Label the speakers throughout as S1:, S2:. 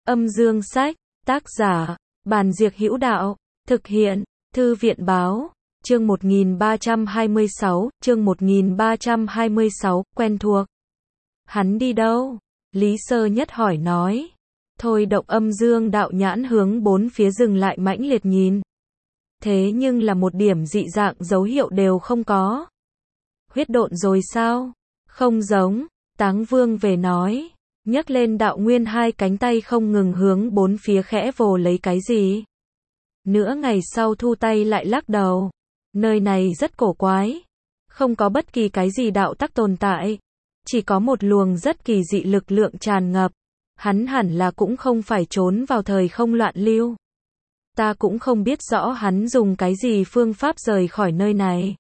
S1: Âm dương sách, tác giả, Bàn Diệc Hữu Đạo, thực hiện, Thư viện báo, chương 1326, quen thuộc. Hắn đi đâu? Lý Sơ Nhất hỏi nói. Thôi động âm dương đạo nhãn hướng bốn phía dừng lại mãnh liệt nhìn. Thế nhưng là một điểm dị dạng dấu hiệu đều không có. Huyết độn rồi sao? Không giống, Táng Vương về nói. Nhấc lên đạo nguyên hai cánh tay không ngừng hướng bốn phía khẽ vồ lấy cái gì. Nửa ngày sau thu tay lại lắc đầu. Nơi này rất cổ quái. Không có bất kỳ cái gì đạo tắc tồn tại. Chỉ có một luồng rất kỳ dị lực lượng tràn ngập. Hắn hẳn là cũng không phải trốn vào thời không loạn lưu. Ta cũng không biết rõ hắn dùng cái gì phương pháp rời khỏi nơi này.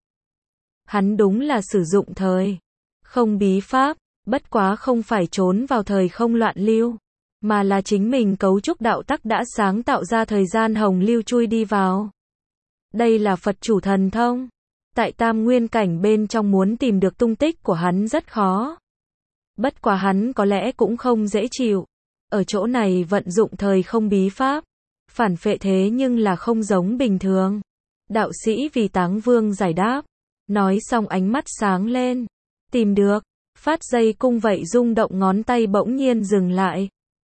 S1: Hắn đúng là sử dụng thời không bí pháp, bất quá không phải trốn vào thời không loạn lưu, mà là chính mình cấu trúc đạo tắc đã sáng tạo ra thời gian hồng lưu chui đi vào. Đây là Phật chủ thần thông. Tại tam nguyên cảnh bên trong muốn tìm được tung tích của hắn rất khó. Bất quá hắn có lẽ cũng không dễ chịu. Ở chỗ này vận dụng thời không bí pháp. Phản phệ thế nhưng là không giống bình thường. Đạo sĩ vì Táng Vương giải đáp. Nói xong ánh mắt sáng lên. Tìm được. Phát dây cung vậy rung động ngón tay bỗng nhiên dừng lại.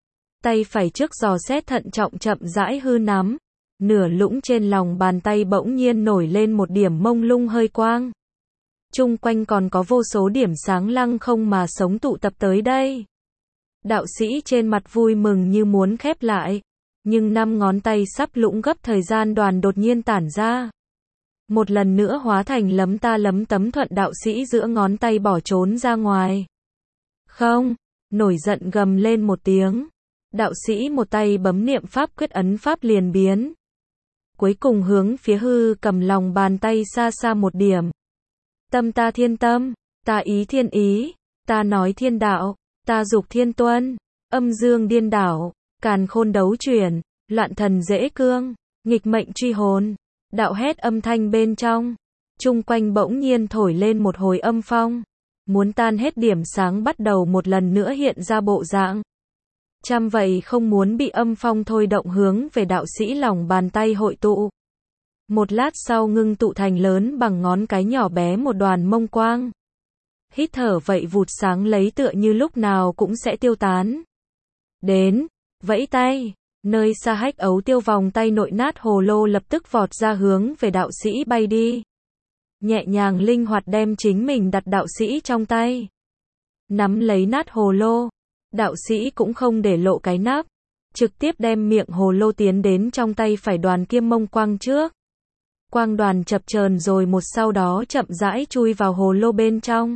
S1: Tay phải trước dò xét thận trọng chậm rãi hư nắm. Nửa lũng trên lòng bàn tay bỗng nhiên nổi lên một điểm mông lung hơi quang. Chung quanh còn có vô số điểm sáng lăng không mà sống tụ tập tới đây. Đạo sĩ trên mặt vui mừng như muốn khép lại. Nhưng năm ngón tay sắp lũng gấp thời gian đoàn đột nhiên tản ra. Một lần nữa hóa thành lấm ta lấm tấm thuận đạo sĩ giữa ngón tay bỏ trốn ra ngoài. Không, nổi giận gầm lên một tiếng. Đạo sĩ một tay bấm niệm pháp quyết ấn pháp liền biến. Cuối cùng hướng phía hư cầm lòng bàn tay xa xa một điểm. Tâm ta thiên tâm, ta ý thiên ý, ta nói thiên đạo, ta dục thiên tuân, âm dương điên đảo, càn khôn đấu chuyển, loạn thần dễ cương, nghịch mệnh truy hồn. Đạo hét âm thanh bên trong, chung quanh bỗng nhiên thổi lên một hồi âm phong, muốn tan hết điểm sáng bắt đầu một lần nữa hiện ra bộ dạng. Chăm vậy không muốn bị âm phong thôi động hướng về đạo sĩ lòng bàn tay hội tụ. Một lát sau ngưng tụ thành lớn bằng ngón cái nhỏ bé một đoàn mông quang. Hít thở vậy vụt sáng lấy tựa như lúc nào cũng sẽ tiêu tán. Đến, vẫy tay. Nơi xa Hách Ấu Tiêu vòng tay nội nát hồ lô lập tức vọt ra hướng về đạo sĩ bay đi. Nhẹ nhàng linh hoạt đem chính mình đặt đạo sĩ trong tay. Nắm lấy nát hồ lô. Đạo sĩ cũng không để lộ cái nắp. Trực tiếp đem miệng hồ lô tiến đến trong tay phải đoàn kim mông quang trước. Quang đoàn chập chờn rồi một sau đó chậm rãi chui vào hồ lô bên trong.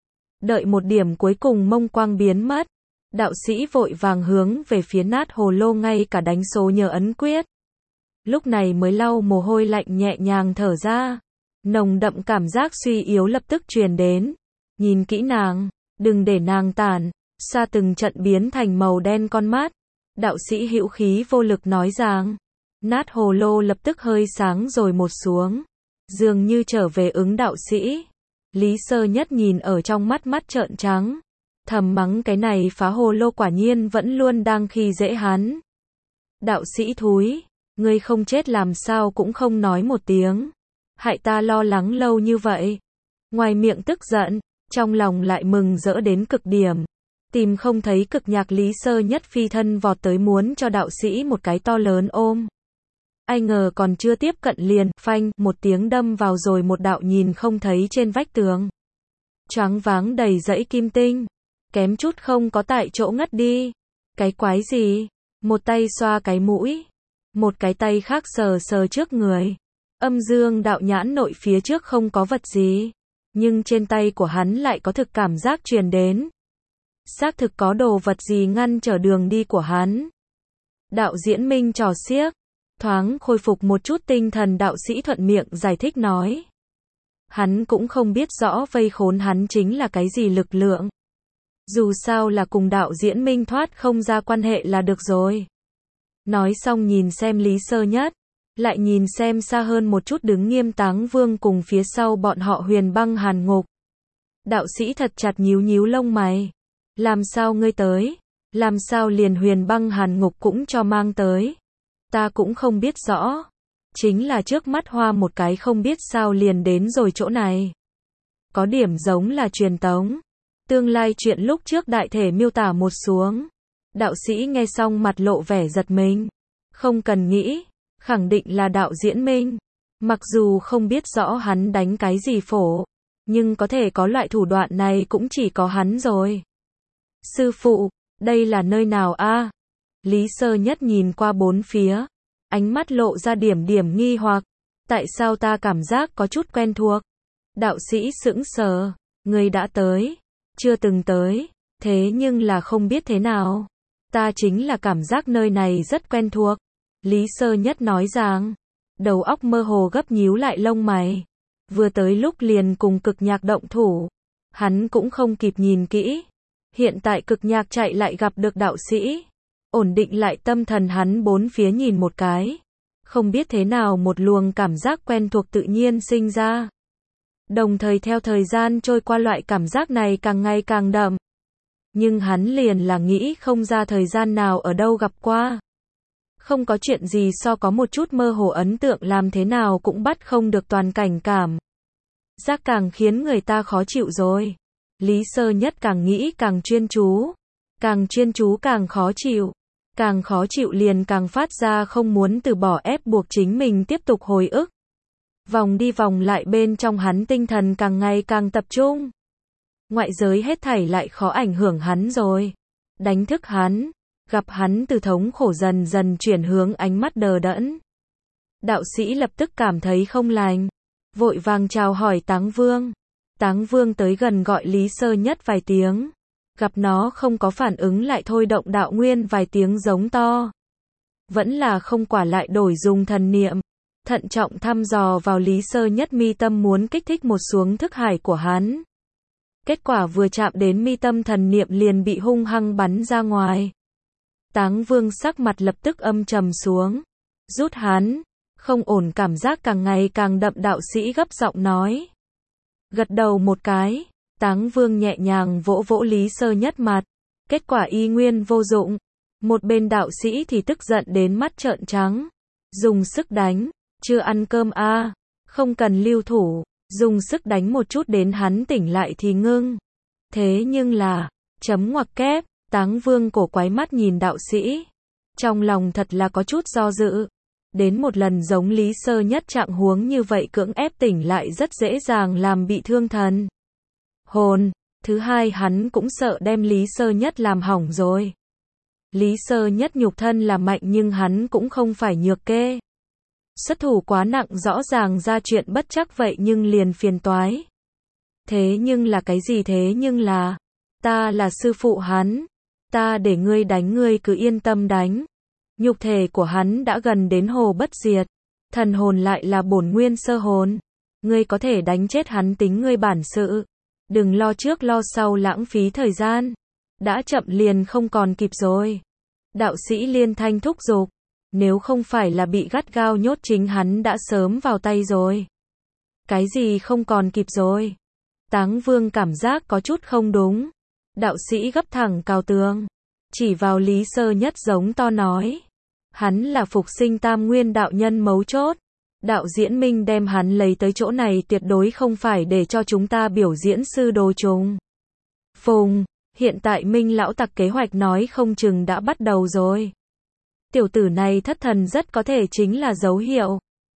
S1: Đợi một điểm cuối cùng mông quang biến mất. Đạo sĩ vội vàng hướng về phía nát hồ lô ngay cả đánh số nhờ ấn quyết. Lúc này mới lau mồ hôi lạnh nhẹ nhàng thở ra. Nồng đậm cảm giác suy yếu lập tức truyền đến. Nhìn kỹ nàng, đừng để nàng tản. Xa từng trận biến thành màu đen con mắt. Đạo sĩ hữu khí vô lực nói rằng. Nát hồ lô lập tức hơi sáng rồi một xuống. Dường như trở về ứng đạo sĩ. Lý Sơ Nhất nhìn ở trong mắt mắt trợn trắng. Thầm mắng cái này phá hồ lô quả nhiên vẫn luôn đang khi dễ hắn. Đạo sĩ thúi, ngươi không chết làm sao cũng không nói một tiếng. Hại ta lo lắng lâu như vậy. Ngoài miệng tức giận, trong lòng lại mừng rỡ đến cực điểm. Tìm không thấy cực nhạc Lý Sơ Nhất phi thân vọt tới muốn cho đạo sĩ một cái to lớn ôm. Ai ngờ còn chưa tiếp cận liền, phanh, một tiếng đâm vào rồi một đạo nhìn không thấy trên vách tường. Choáng váng đầy dãy kim tinh. Kém chút không có tại chỗ ngất đi. Cái quái gì? Một tay xoa cái mũi. Một cái tay khác sờ sờ trước người. Âm dương đạo nhãn nội phía trước không có vật gì. Nhưng trên tay của hắn lại có thực cảm giác truyền đến. Xác thực có đồ vật gì ngăn trở đường đi của hắn. Đạo diễn minh trò xiếc. Thoáng khôi phục một chút tinh thần đạo sĩ thuận miệng giải thích nói. Hắn cũng không biết rõ vây khốn hắn chính là cái gì lực lượng. Dù sao là cùng đạo diễn minh thoát không ra quan hệ là được rồi. Nói xong nhìn xem Lý Sơ Nhất. Lại nhìn xem xa hơn một chút đứng nghiêm Táng Vương cùng phía sau bọn họ Huyền Băng Hàn Ngục. Đạo sĩ thật chặt nhíu nhíu lông mày. Làm sao ngươi tới? Làm sao liền Huyền Băng Hàn Ngục cũng cho mang tới? Ta cũng không biết rõ. Chính là trước mắt hoa một cái không biết sao liền đến rồi chỗ này. Có điểm giống là truyền tống. Tương lai chuyện lúc trước đại thể miêu tả một xuống. Đạo sĩ nghe xong mặt lộ vẻ giật mình. Không cần nghĩ, khẳng định là đạo diễn Minh. Mặc dù không biết rõ hắn đánh cái gì phổ, nhưng có thể có loại thủ đoạn này cũng chỉ có hắn rồi. Sư phụ, đây là nơi nào a? Lý Sơ Nhất nhìn qua bốn phía, ánh mắt lộ ra điểm điểm nghi hoặc. Tại sao ta cảm giác có chút quen thuộc? Đạo sĩ sững sờ, ngươi đã tới? Chưa từng tới, thế nhưng là không biết thế nào. Ta chính là cảm giác nơi này rất quen thuộc. Lý Sơ Nhất nói rằng, đầu óc mơ hồ gấp nhíu lại lông mày. Vừa tới lúc liền cùng Cực Nhạc động thủ, hắn cũng không kịp nhìn kỹ. Hiện tại Cực Nhạc chạy lại gặp được đạo sĩ, ổn định lại tâm thần hắn bốn phía nhìn một cái. Không biết thế nào một luồng cảm giác quen thuộc tự nhiên sinh ra. Đồng thời theo thời gian trôi qua loại cảm giác này càng ngày càng đậm. Nhưng hắn liền là nghĩ không ra thời gian nào ở đâu gặp qua. Không có chuyện gì so có một chút mơ hồ ấn tượng làm thế nào cũng bắt không được toàn cảnh cảm. Giác càng khiến người ta khó chịu rồi. Lý Sơ Nhất càng nghĩ càng chuyên chú. Càng chuyên chú càng khó chịu. Càng khó chịu liền càng phát ra không muốn từ bỏ ép buộc chính mình tiếp tục hồi ức. Vòng đi vòng lại bên trong hắn tinh thần càng ngày càng tập trung. Ngoại giới hết thảy lại khó ảnh hưởng hắn rồi. Đánh thức hắn. Gặp hắn từ thống khổ dần dần chuyển hướng ánh mắt đờ đẫn. Đạo sĩ lập tức cảm thấy không lành. Vội vàng chào hỏi Táng Vương. Táng Vương tới gần gọi Lý Sơ Nhất vài tiếng. Gặp nó không có phản ứng lại thôi động đạo nguyên vài tiếng giống to. Vẫn là không quả lại đổi dùng thần niệm. Thận trọng thăm dò vào Lý Sơ Nhất mi tâm muốn kích thích một xuống thức hải của hắn. Kết quả vừa chạm đến mi tâm thần niệm liền bị hung hăng bắn ra ngoài. Táng Vương sắc mặt lập tức âm trầm xuống. Rút hắn. Không ổn cảm giác càng ngày càng đậm đạo sĩ gấp giọng nói. Gật đầu một cái. Táng Vương nhẹ nhàng vỗ vỗ Lý Sơ Nhất mặt. Kết quả y nguyên vô dụng. Một bên đạo sĩ thì tức giận đến mắt trợn trắng. Dùng sức đánh. Chưa ăn cơm a? Không cần lưu thủ. Dùng sức đánh một chút đến hắn tỉnh lại thì ngưng. Thế nhưng là. Chấm ngoặc kép. Táng Vương cổ quái mắt nhìn đạo sĩ. Trong lòng thật là có chút do dự. Đến một lần giống Lý Sơ Nhất trạng huống như vậy cưỡng ép tỉnh lại rất dễ dàng làm bị thương thần hồn. Thứ hai hắn cũng sợ đem Lý Sơ Nhất làm hỏng rồi. Lý Sơ Nhất nhục thân là mạnh nhưng hắn cũng không phải nhược kê. Xuất thủ quá nặng rõ ràng ra chuyện bất chắc vậy nhưng liền phiền toái. Thế nhưng là cái gì thế nhưng là. Ta là sư phụ hắn. Ta để ngươi đánh ngươi cứ yên tâm đánh. Nhục thể của hắn đã gần đến hồ bất diệt. Thần hồn lại là bổn nguyên sơ hồn. Ngươi có thể đánh chết hắn tính ngươi bản sự. Đừng lo trước lo sau lãng phí thời gian. Đã chậm liền không còn kịp rồi. Đạo sĩ liên thanh thúc giục. Nếu không phải là bị gắt gao nhốt chính hắn đã sớm vào tay rồi. Cái gì không còn kịp rồi? Táng Vương cảm giác có chút không đúng. Đạo sĩ gấp thẳng cào tường. Chỉ vào Lý Sơ Nhất giống to nói. Hắn là phục sinh tam nguyên đạo nhân mấu chốt. Đạo diễn Minh đem hắn lấy tới chỗ này tuyệt đối không phải để cho chúng ta biểu diễn sư đồ trùng. Phùng, hiện tại Minh lão tặc kế hoạch nói không chừng đã bắt đầu rồi. Tiểu tử này thất thần rất có thể chính là dấu hiệu.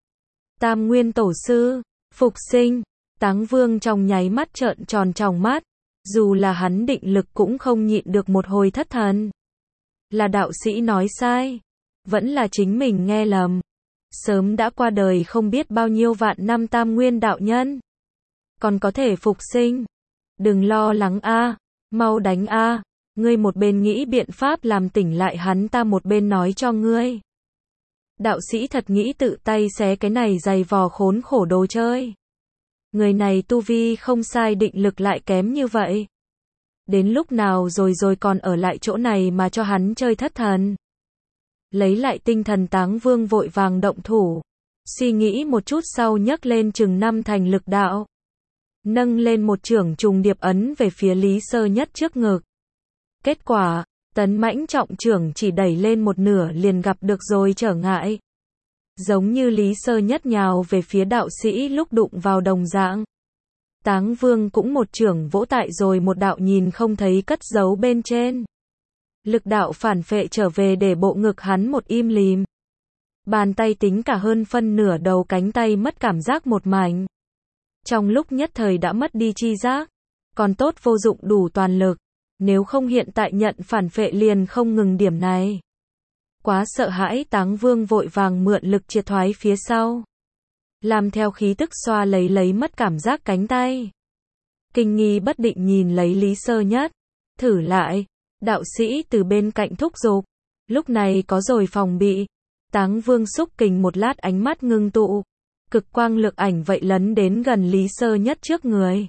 S1: Tam nguyên tổ sư, phục sinh, Táng Vương trong nháy mắt trợn tròn tròng mắt. Dù là hắn định lực cũng không nhịn được một hồi thất thần. Là đạo sĩ nói sai. Vẫn là chính mình nghe lầm. Sớm đã qua đời không biết bao nhiêu vạn năm tam nguyên đạo nhân. Còn có thể phục sinh. Đừng lo lắng a, mau đánh a. Ngươi một bên nghĩ biện pháp làm tỉnh lại hắn ta một bên nói cho ngươi. Đạo sĩ thật nghĩ tự tay xé cái này dày vò khốn khổ đồ chơi. Người này tu vi không sai định lực lại kém như vậy. Đến lúc nào rồi còn ở lại chỗ này mà cho hắn chơi thất thần. Lấy lại tinh thần Táng Vương vội vàng động thủ. Suy nghĩ một chút sau nhấc lên chừng 5 thành lực đạo. Nâng lên một chưởng trùng điệp ấn về phía Lý Sơ Nhất trước ngực. Kết quả, Tấn Mãnh trọng trưởng chỉ đẩy lên một nửa liền gặp được rồi trở ngại. Giống như Lý Sơ Nhất nhào về phía đạo sĩ lúc đụng vào đồng dạng. Táng Vương cũng một chưởng vỗ tại rồi một đạo nhìn không thấy cất giấu bên trên. Lực đạo phản phệ trở về để bộ ngực hắn một im lìm. Bàn tay tính cả hơn phân nửa đầu cánh tay mất cảm giác một mảnh. Trong lúc nhất thời đã mất đi chi giác. Còn tốt vô dụng đủ toàn lực. Nếu không hiện tại nhận phản phệ liền không ngừng điểm này. Quá sợ hãi, Táng Vương vội vàng mượn lực triệt thoái phía sau. Làm theo khí tức xoa lấy mất cảm giác cánh tay. Kinh nghi bất định nhìn lấy Lý Sơ Nhất. Thử lại. Đạo sĩ từ bên cạnh thúc giục. Lúc này có rồi phòng bị. Táng Vương xúc kình một lát ánh mắt ngưng tụ. Cực quang lực ảnh vậy lấn đến gần Lý Sơ Nhất trước người.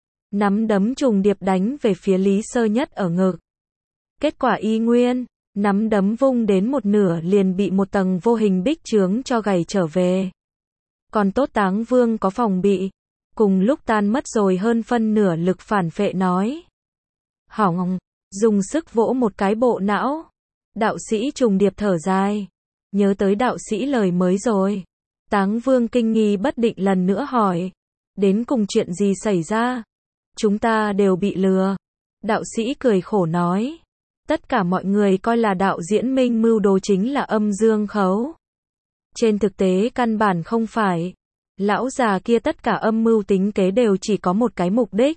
S1: Nắm đấm trùng điệp đánh về phía Lý Sơ Nhất ở ngực. Kết quả y nguyên. Nắm đấm vung đến một nửa liền bị một tầng vô hình bích chướng cho gảy trở về. Còn tốt Táng Vương có phòng bị. Cùng lúc tan mất rồi hơn phân nửa lực phản phệ nói. Hỏng, dùng sức vỗ một cái bộ não. Đạo sĩ trùng điệp thở dài. Nhớ tới đạo sĩ lời mới rồi. Táng Vương kinh nghi bất định lần nữa hỏi. Đến cùng chuyện gì xảy ra? Chúng ta đều bị lừa. Đạo sĩ cười khổ nói. Tất cả mọi người coi là đạo diễn minh mưu đồ chính là âm dương khấu. Trên thực tế căn bản không phải. Lão già kia tất cả âm mưu tính kế đều chỉ có một cái mục đích.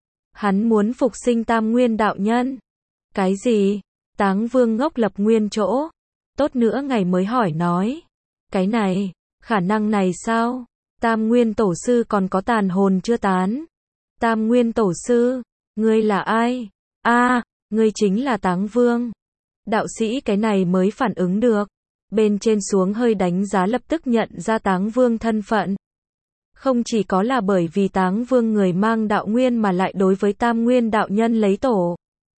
S1: Hắn muốn phục sinh Tam Nguyên đạo nhân. Cái gì? Táng Vương ngốc lập nguyên chỗ. Tốt nữa ngày mới hỏi nói. Cái này, khả năng này sao? Tam Nguyên tổ sư còn có tàn hồn chưa tán? Tam Nguyên tổ sư, ngươi là ai? Ngươi chính là Táng Vương. Đạo sĩ cái này mới phản ứng được. Bên trên xuống hơi đánh giá lập tức nhận ra Táng Vương thân phận. Không chỉ có là bởi vì Táng Vương người mang đạo nguyên mà lại đối với Tam Nguyên đạo nhân lấy tổ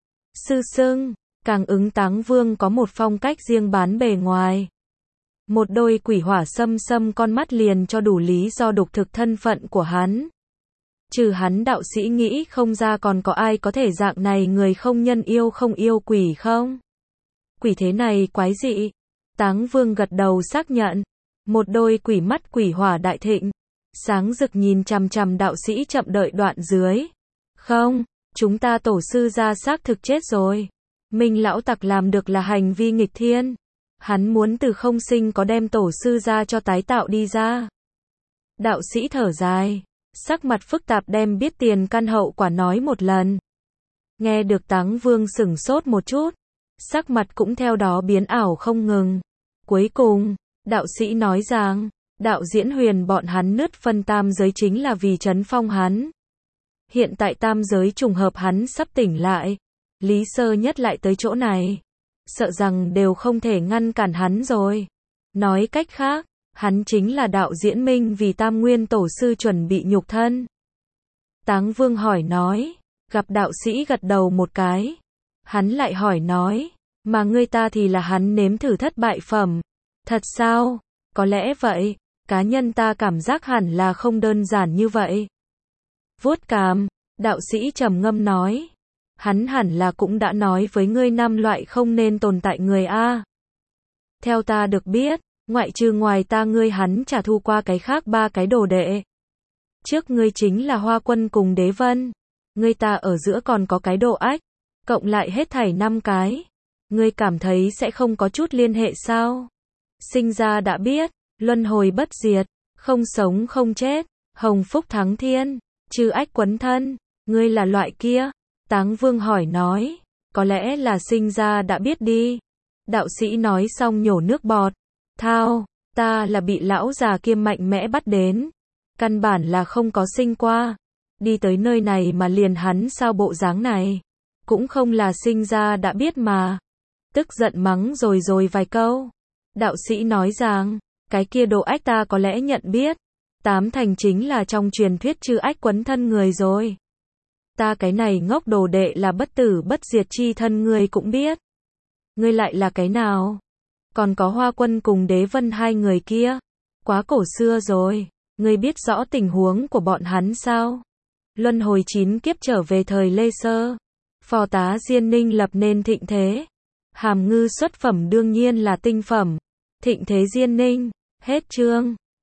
S1: sư xưng, càng ứng Táng Vương có một phong cách riêng bán bề ngoài. Một đôi quỷ hỏa xâm con mắt liền cho đủ lý do đục thực thân phận của hắn. Trừ hắn đạo sĩ nghĩ không ra còn có ai có thể dạng này người không nhân yêu không yêu quỷ không? Quỷ thế này quái dị. Táng Vương gật đầu xác nhận. Một đôi quỷ mắt quỷ hỏa đại thịnh. Sáng rực nhìn chằm chằm đạo sĩ chậm đợi đoạn dưới. Không, chúng ta tổ sư ra xác thực chết rồi. Minh lão tặc làm được là hành vi nghịch thiên. Hắn muốn từ không sinh có đem tổ sư ra cho tái tạo đi ra. Đạo sĩ thở dài. Sắc mặt phức tạp đem biết tiền căn hậu quả nói một lần. Nghe được Táng Vương sửng sốt một chút. Sắc mặt cũng theo đó biến ảo không ngừng. Cuối cùng, đạo sĩ nói rằng, đạo diễn huyền bọn hắn nứt phân tam giới chính là vì trấn phong hắn. Hiện tại tam giới trùng hợp hắn sắp tỉnh lại. Lý Sơ Nhất lại tới chỗ này. Sợ rằng đều không thể ngăn cản hắn rồi. Nói cách khác, hắn chính là đạo diễn minh vì Tam Nguyên tổ sư chuẩn bị nhục thân. Táng Vương hỏi nói, gặp đạo sĩ gật đầu một cái. Hắn lại hỏi nói, mà ngươi ta thì là hắn nếm thử thất bại phẩm. Thật sao? Có lẽ vậy, cá nhân ta cảm giác hẳn là không đơn giản như vậy. Vuốt cằm, đạo sĩ trầm ngâm nói. Hắn hẳn là cũng đã nói với ngươi 5 loại không nên tồn tại người a. Theo ta được biết, ngoại trừ ngoài ta ngươi hắn trả thu qua cái khác 3 cái đồ đệ. Trước ngươi chính là Hoa Quân cùng Đế Vân. Ngươi ta ở giữa còn có cái Độ Ách. Cộng lại hết thảy 5 cái. Ngươi cảm thấy sẽ không có chút liên hệ sao? Sinh ra đã biết, luân hồi bất diệt, không sống không chết, hồng phúc thắng thiên, trừ ách quấn thân. Ngươi là loại kia. Táng Vương hỏi nói, có lẽ là sinh ra đã biết đi. Đạo sĩ nói xong nhổ nước bọt. Thao, ta là bị lão già kia mạnh mẽ bắt đến. Căn bản là không có sinh qua. Đi tới nơi này mà liền hắn sao bộ dáng này. Cũng không là sinh ra đã biết mà. Tức giận mắng rồi vài câu. Đạo sĩ nói rằng, cái kia Độ Ách ta có lẽ nhận biết. 8 thành chính là trong truyền thuyết chư ách quấn thân người rồi. Ta cái này ngốc đồ đệ là bất tử bất diệt chi thân ngươi cũng biết. Ngươi lại là cái nào? Còn có Hoa Quân cùng Đế Vân 2 người kia. Quá cổ xưa rồi. Ngươi biết rõ tình huống của bọn hắn sao? Luân hồi 9 kiếp trở về thời Lê Sơ. Phò tá Diên Ninh lập nên thịnh thế. Hàm ngư xuất phẩm đương nhiên là tinh phẩm. Thịnh thế Diên Ninh. Hết chương.